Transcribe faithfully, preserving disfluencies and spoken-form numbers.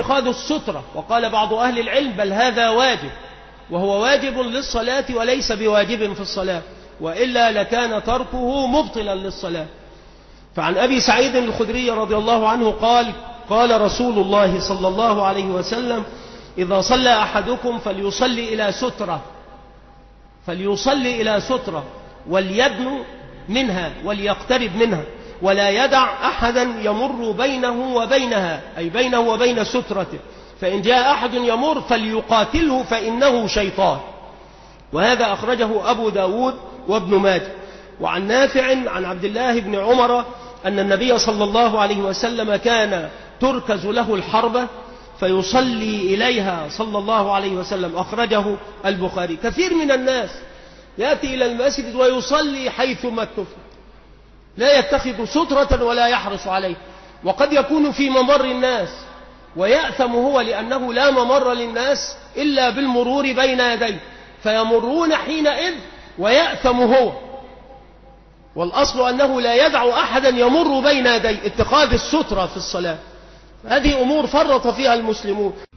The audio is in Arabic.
اتخاذ السترة. وقال بعض أهل العلم بل هذا واجب، وهو واجب للصلاة وليس بواجب في الصلاة، وإلا لكان تركه مبطلا للصلاة. فعن أبي سعيد الخدري رضي الله عنه قال قال رسول الله صلى الله عليه وسلم إذا صلى أحدكم فليصلي إلى سترة فليصلي إلى سترة وليدن منها وليقترب منها، ولا يدع أحدا يمر بينه وبينها، أي بينه وبين سترته، فإن جاء أحد يمر فليقاتله فإنه شيطان. وهذا أخرجه أبو داود وابن ماجه. وعن نافع عن عبد الله بن عمر أن النبي صلى الله عليه وسلم كان تركز له الحربة فيصلي إليها صلى الله عليه وسلم، أخرجه البخاري. كثير من الناس يأتي إلى المسجد ويصلي حيثما اتفق، لا يتخذ سترة ولا يحرص عليه، وقد يكون في ممر الناس ويأثم هو لأنه لا ممر للناس إلا بالمرور بين يديه، فيمرون حينئذ ويأثم هو. والأصل أنه لا يدع أحدا يمر بين يديه، اتخاذ السترة في الصلاة. هذه أمور فرط فيها المسلمون.